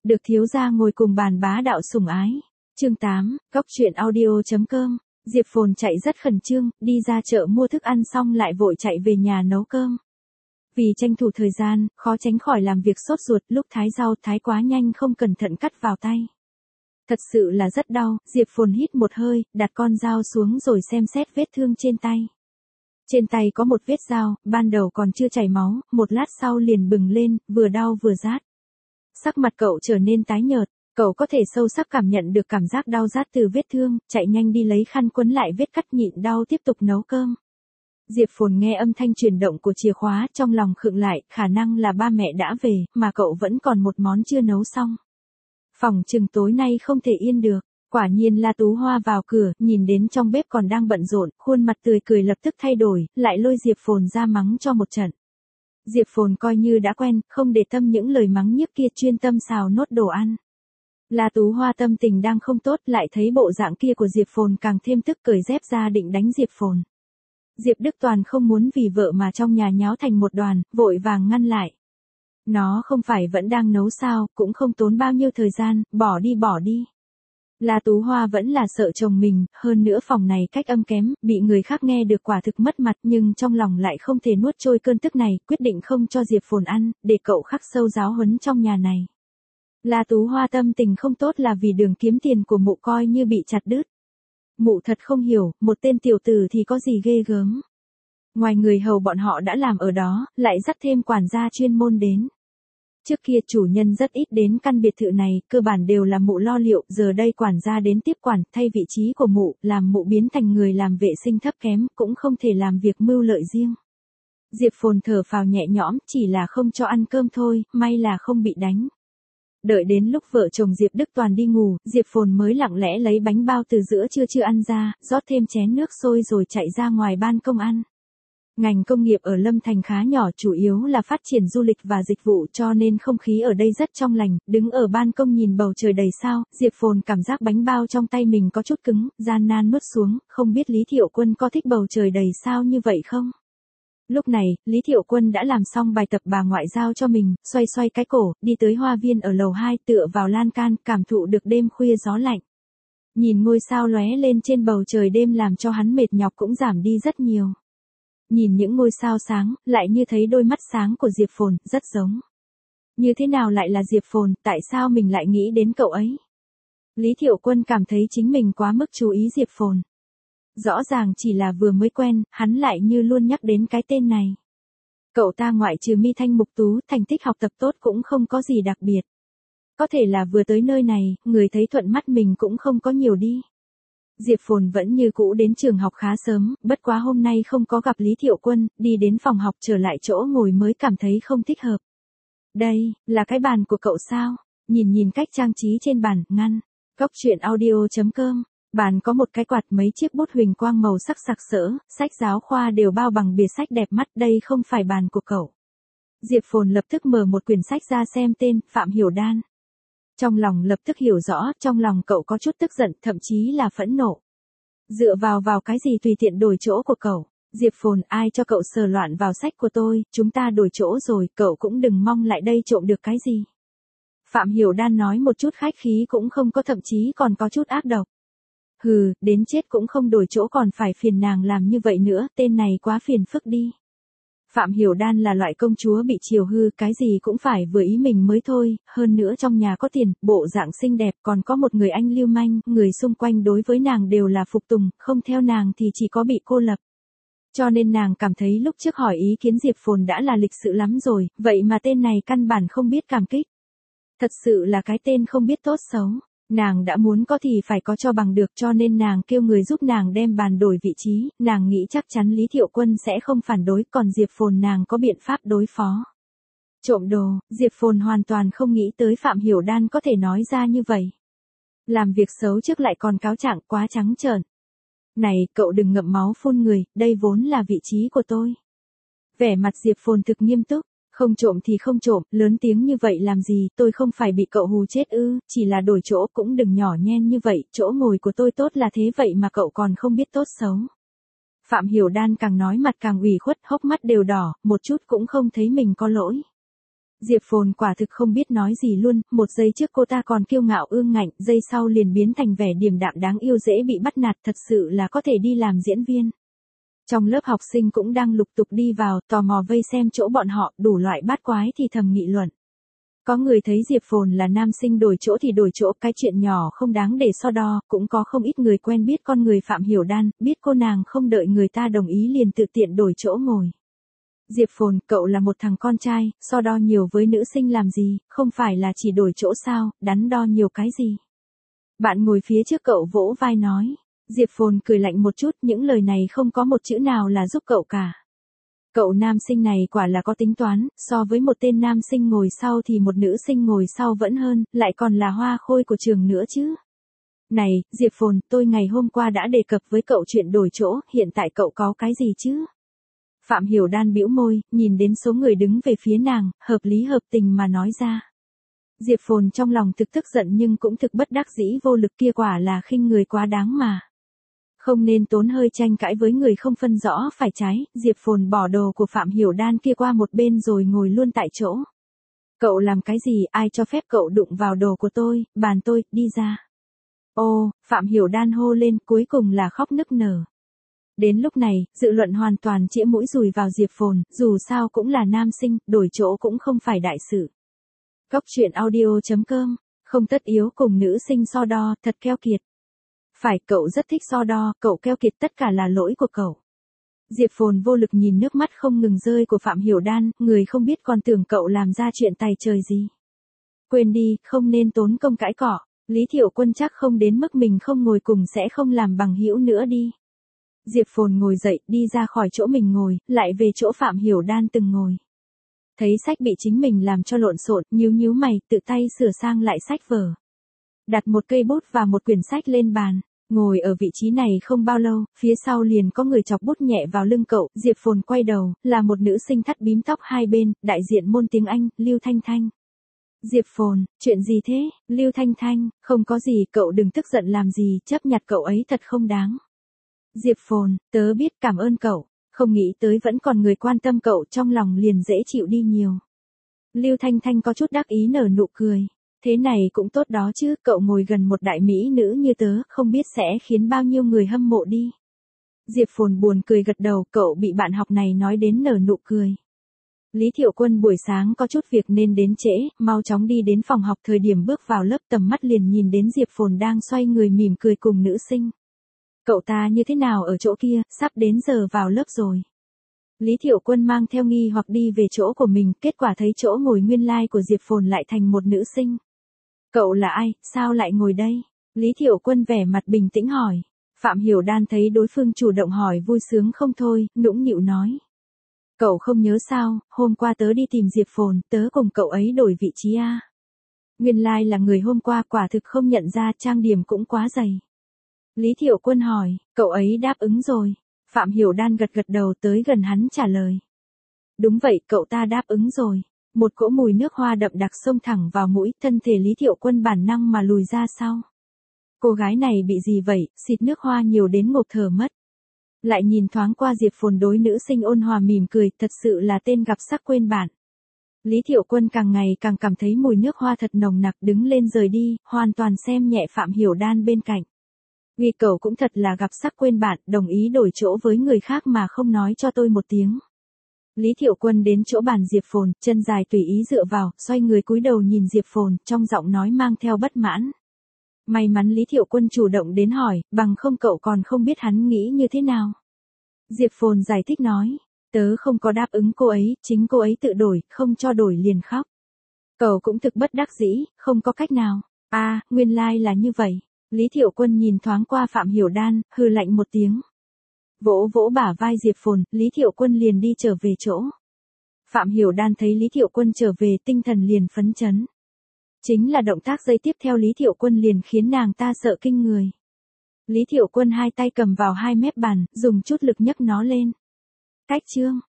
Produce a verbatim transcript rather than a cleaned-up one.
Được thiếu gia ngồi cùng bàn bá đạo sủng ái. Chương tám, Góc truyện audio.com. Diệp Phồn chạy rất khẩn trương, đi ra chợ mua thức ăn xong lại vội chạy về nhà nấu cơm. Vì tranh thủ thời gian, khó tránh khỏi làm việc sốt ruột, lúc thái rau thái quá nhanh không cẩn thận cắt vào tay. Thật sự là rất đau, Diệp Phồn hít một hơi, đặt con dao xuống rồi xem xét vết thương trên tay. Trên tay có một vết dao, ban đầu còn chưa chảy máu, một lát sau liền bừng lên, vừa đau vừa rát. Sắc mặt cậu trở nên tái nhợt, cậu có thể sâu sắc cảm nhận được cảm giác đau rát từ vết thương, chạy nhanh đi lấy khăn quấn lại vết cắt nhịn đau tiếp tục nấu cơm. Diệp Phồn nghe âm thanh chuyển động của chìa khóa, trong lòng khựng lại, khả năng là ba mẹ đã về, mà cậu vẫn còn một món chưa nấu xong. Phòng chừng tối nay không thể yên được. Quả nhiên La Tú Hoa vào cửa, nhìn đến trong bếp còn đang bận rộn, khuôn mặt tươi cười lập tức thay đổi, lại lôi Diệp Phồn ra mắng cho một trận. Diệp Phồn coi như đã quen, không để tâm những lời mắng nhiếc kia, chuyên tâm xào nốt đồ ăn. La Tú Hoa tâm tình đang không tốt, lại thấy bộ dạng kia của Diệp Phồn càng thêm tức, cởi dép ra định đánh Diệp Phồn. Diệp Đức Toàn không muốn vì vợ mà trong nhà nháo thành một đoàn, vội vàng ngăn lại. Nó không phải vẫn đang nấu sao, cũng không tốn bao nhiêu thời gian, bỏ đi bỏ đi. La Tú Hoa vẫn là sợ chồng mình, hơn nữa phòng này cách âm kém, bị người khác nghe được quả thực mất mặt, nhưng trong lòng lại không thể nuốt trôi cơn tức này, quyết định không cho Diệp Phồn ăn, để cậu khắc sâu giáo huấn trong nhà này. La Tú Hoa tâm tình không tốt là vì đường kiếm tiền của mụ coi như bị chặt đứt. Mụ thật không hiểu, một tên tiểu tử thì có gì ghê gớm. Ngoài người hầu bọn họ đã làm ở đó, lại dắt thêm quản gia chuyên môn đến. Trước kia chủ nhân rất ít đến căn biệt thự này, cơ bản đều là mụ lo liệu, giờ đây quản gia đến tiếp quản, thay vị trí của mụ, làm mụ biến thành người làm vệ sinh thấp kém, cũng không thể làm việc mưu lợi riêng. Diệp Phồn thở phào nhẹ nhõm, chỉ là không cho ăn cơm thôi, may là không bị đánh. Đợi đến lúc vợ chồng Diệp Đức Toàn đi ngủ, Diệp Phồn mới lặng lẽ lấy bánh bao từ giữa trưa chưa ăn ra, rót thêm chén nước sôi rồi chạy ra ngoài ban công ăn. Ngành công nghiệp ở Lâm Thành khá nhỏ, chủ yếu là phát triển du lịch và dịch vụ, cho nên không khí ở đây rất trong lành, đứng ở ban công nhìn bầu trời đầy sao, Diệp Phồn cảm giác bánh bao trong tay mình có chút cứng, gian nan nuốt xuống, không biết Lý Thiệu Quân có thích bầu trời đầy sao như vậy không? Lúc này, Lý Thiệu Quân đã làm xong bài tập bà ngoại giao cho mình, xoay xoay cái cổ, đi tới hoa viên ở lầu hai, tựa vào lan can, cảm thụ được đêm khuya gió lạnh. Nhìn ngôi sao lóe lên trên bầu trời đêm làm cho hắn mệt nhọc cũng giảm đi rất nhiều. Nhìn những ngôi sao sáng, lại như thấy đôi mắt sáng của Diệp Phồn, rất giống. Như thế nào lại là Diệp Phồn, tại sao mình lại nghĩ đến cậu ấy? Lý Thiệu Quân cảm thấy chính mình quá mức chú ý Diệp Phồn. Rõ ràng chỉ là vừa mới quen, hắn lại như luôn nhắc đến cái tên này. Cậu ta ngoại trừ mi thanh mục tú, thành tích học tập tốt cũng không có gì đặc biệt. Có thể là vừa tới nơi này, người thấy thuận mắt mình cũng không có nhiều đi. Diệp Phồn vẫn như cũ đến trường học khá sớm, bất quá hôm nay không có gặp Lý Thiệu Quân, đi đến phòng học trở lại chỗ ngồi mới cảm thấy không thích hợp. Đây, là cái bàn của cậu sao? Nhìn nhìn cách trang trí trên bàn, ngăn. Góc truyện audio.com. Bàn có một cái quạt, mấy chiếc bút huỳnh quang màu sắc sặc sỡ, sách giáo khoa đều bao bằng bìa sách đẹp mắt, đây không phải bàn của cậu. Diệp Phồn lập tức mở một quyển sách ra xem tên, Phạm Hiểu Đan. Trong lòng lập tức hiểu rõ, trong lòng cậu có chút tức giận, thậm chí là phẫn nộ. Dựa vào vào cái gì tùy tiện đổi chỗ của cậu? Diệp Phồn, ai cho cậu sờ loạn vào sách của tôi, chúng ta đổi chỗ rồi, cậu cũng đừng mong lại đây trộm được cái gì. Phạm Hiểu Đan nói một chút khách khí cũng không có, thậm chí còn có chút ác độc. Hừ, đến chết cũng không đổi chỗ còn phải phiền nàng làm như vậy nữa, tên này quá phiền phức đi. Phạm Hiểu Đan là loại công chúa bị chiều hư, cái gì cũng phải vừa ý mình mới thôi, hơn nữa trong nhà có tiền, bộ dạng xinh đẹp, còn có một người anh lưu manh, người xung quanh đối với nàng đều là phục tùng, không theo nàng thì chỉ có bị cô lập. Cho nên nàng cảm thấy lúc trước hỏi ý kiến Diệp Phồn đã là lịch sự lắm rồi, vậy mà tên này căn bản không biết cảm kích. Thật sự là cái tên không biết tốt xấu. Nàng đã muốn có thì phải có cho bằng được, cho nên nàng kêu người giúp nàng đem bàn đổi vị trí, nàng nghĩ chắc chắn Lý Thiệu Quân sẽ không phản đối, còn Diệp Phồn nàng có biện pháp đối phó. Trộm đồ, Diệp Phồn hoàn toàn không nghĩ tới Phạm Hiểu Đan có thể nói ra như vậy. Làm việc xấu trước lại còn cáo trạng, quá trắng trợn. Này, cậu đừng ngậm máu phun người, đây vốn là vị trí của tôi. Vẻ mặt Diệp Phồn thực nghiêm túc. Không trộm thì không trộm, lớn tiếng như vậy làm gì, tôi không phải bị cậu hù chết ư, chỉ là đổi chỗ, cũng đừng nhỏ nhen như vậy, chỗ ngồi của tôi tốt là thế vậy mà cậu còn không biết tốt xấu. Phạm Hiểu Đan càng nói mặt càng ủy khuất, hốc mắt đều đỏ, một chút cũng không thấy mình có lỗi. Diệp Phồn quả thực không biết nói gì luôn, một giây trước cô ta còn kiêu ngạo ương ngạnh, giây sau liền biến thành vẻ điềm đạm đáng yêu dễ bị bắt nạt, thật sự là có thể đi làm diễn viên. Trong lớp học sinh cũng đang lục tục đi vào, tò mò vây xem chỗ bọn họ, đủ loại bát quái thì thầm nghị luận. Có người thấy Diệp Phồn là nam sinh đổi chỗ thì đổi chỗ, cái chuyện nhỏ không đáng để so đo, cũng có không ít người quen biết con người Phạm Hiểu Đan, biết cô nàng không đợi người ta đồng ý liền tự tiện đổi chỗ ngồi. Diệp Phồn, cậu là một thằng con trai, so đo nhiều với nữ sinh làm gì, không phải là chỉ đổi chỗ sao, đắn đo nhiều cái gì. Bạn ngồi phía trước cậu vỗ vai nói. Diệp Phồn cười lạnh một chút, những lời này không có một chữ nào là giúp cậu cả. Cậu nam sinh này quả là có tính toán, so với một tên nam sinh ngồi sau thì một nữ sinh ngồi sau vẫn hơn, lại còn là hoa khôi của trường nữa chứ. Này, Diệp Phồn, tôi ngày hôm qua đã đề cập với cậu chuyện đổi chỗ, hiện tại cậu có cái gì chứ? Phạm Hiểu Đan bĩu môi, nhìn đến số người đứng về phía nàng, hợp lý hợp tình mà nói ra. Diệp Phồn trong lòng thực tức giận nhưng cũng thực bất đắc dĩ, vô lực kia quả là khinh người quá đáng mà. Không nên tốn hơi tranh cãi với người không phân rõ phải trái, Diệp Phồn bỏ đồ của Phạm Hiểu Đan kia qua một bên rồi ngồi luôn tại chỗ. Cậu làm cái gì, ai cho phép cậu đụng vào đồ của tôi, bàn tôi, đi ra. Ô, Phạm Hiểu Đan hô lên, cuối cùng là khóc nức nở. Đến lúc này, dự luận hoàn toàn chĩa mũi dùi vào Diệp Phồn, dù sao cũng là nam sinh, đổi chỗ cũng không phải đại sự. Cóc truyện audio chấm com, không tất yếu cùng nữ sinh so đo, thật keo kiệt. Phải, cậu rất thích so đo, cậu keo kiệt, tất cả là lỗi của cậu. Diệp Phồn vô lực nhìn nước mắt không ngừng rơi của Phạm Hiểu Đan, người không biết còn tưởng cậu làm ra chuyện tày trời gì. Quên đi, không nên tốn công cãi cọ, Lý Thiệu Quân chắc không đến mức mình không ngồi cùng sẽ không làm bằng hữu nữa đi. Diệp Phồn ngồi dậy, đi ra khỏi chỗ mình ngồi, lại về chỗ Phạm Hiểu Đan từng ngồi. Thấy sách bị chính mình làm cho lộn xộn, nhíu nhíu mày, tự tay sửa sang lại sách vở. Đặt một cây bút và một quyển sách lên bàn. Ngồi ở vị trí này không bao lâu, phía sau liền có người chọc bút nhẹ vào lưng cậu, Diệp Phồn quay đầu, là một nữ sinh thắt bím tóc hai bên, đại diện môn tiếng Anh, Lưu Thanh Thanh. Diệp Phồn, chuyện gì thế, Lưu Thanh Thanh, không có gì, cậu đừng tức giận làm gì, chấp nhặt cậu ấy thật không đáng. Diệp Phồn, tớ biết, cảm ơn cậu, không nghĩ tới vẫn còn người quan tâm cậu, trong lòng liền dễ chịu đi nhiều. Lưu Thanh Thanh có chút đắc ý nở nụ cười. Thế này cũng tốt đó chứ, cậu ngồi gần một đại mỹ nữ như tớ, không biết sẽ khiến bao nhiêu người hâm mộ đi. Diệp Phồn buồn cười gật đầu, cậu bị bạn học này nói đến nở nụ cười. Lý Thiệu Quân buổi sáng có chút việc nên đến trễ, mau chóng đi đến phòng học, thời điểm bước vào lớp tầm mắt liền nhìn đến Diệp Phồn đang xoay người mỉm cười cùng nữ sinh. Cậu ta như thế nào ở chỗ kia, sắp đến giờ vào lớp rồi. Lý Thiệu Quân mang theo nghi hoặc đi về chỗ của mình, kết quả thấy chỗ ngồi nguyên lai like của Diệp Phồn lại thành một nữ sinh. Cậu là ai, sao lại ngồi đây? Lý Thiệu Quân vẻ mặt bình tĩnh hỏi. Phạm Hiểu Đan thấy đối phương chủ động hỏi vui sướng không thôi, nũng nịu nói. Cậu không nhớ sao, hôm qua tớ đi tìm Diệp Phồn, tớ cùng cậu ấy đổi vị trí a. Nguyên lai like là người hôm qua, quả thực không nhận ra, trang điểm cũng quá dày. Lý Thiệu Quân hỏi, cậu ấy đáp ứng rồi. Phạm Hiểu Đan gật gật đầu, tới gần hắn trả lời. Đúng vậy, cậu ta đáp ứng rồi. Một cỗ mùi nước hoa đậm đặc xông thẳng vào mũi, thân thể Lý Thiệu Quân bản năng mà lùi ra sau. Cô gái này bị gì vậy, xịt nước hoa nhiều đến ngộp thở mất. Lại nhìn thoáng qua Diệp Phồn, đối nữ sinh ôn hòa mỉm cười, thật sự là tên gặp sắc quên bạn. Lý Thiệu Quân càng ngày càng cảm thấy mùi nước hoa thật nồng nặc, đứng lên rời đi, hoàn toàn xem nhẹ Phạm Hiểu Đan bên cạnh. Vì cậu cũng thật là gặp sắc quên bạn, đồng ý đổi chỗ với người khác mà không nói cho tôi một tiếng. Lý Thiệu Quân đến chỗ bàn Diệp Phồn, chân dài tùy ý dựa vào, xoay người cúi đầu nhìn Diệp Phồn, trong giọng nói mang theo bất mãn. May mắn Lý Thiệu Quân chủ động đến hỏi, bằng không cậu còn không biết hắn nghĩ như thế nào. Diệp Phồn giải thích nói, tớ không có đáp ứng cô ấy, chính cô ấy tự đổi, không cho đổi liền khóc. Cậu cũng thực bất đắc dĩ, không có cách nào. À, nguyên lai like là như vậy. Lý Thiệu Quân nhìn thoáng qua Phạm Hiểu Đan, hừ lạnh một tiếng. Vỗ vỗ bả vai Diệp Phồn, Lý Thiệu Quân liền đi trở về chỗ. Phạm Hiểu Đan thấy Lý Thiệu Quân trở về, tinh thần liền phấn chấn. Chính là động tác giây tiếp theo Lý Thiệu Quân liền khiến nàng ta sợ kinh người. Lý Thiệu Quân hai tay cầm vào hai mép bàn, dùng chút lực nhấc nó lên. Cách chương.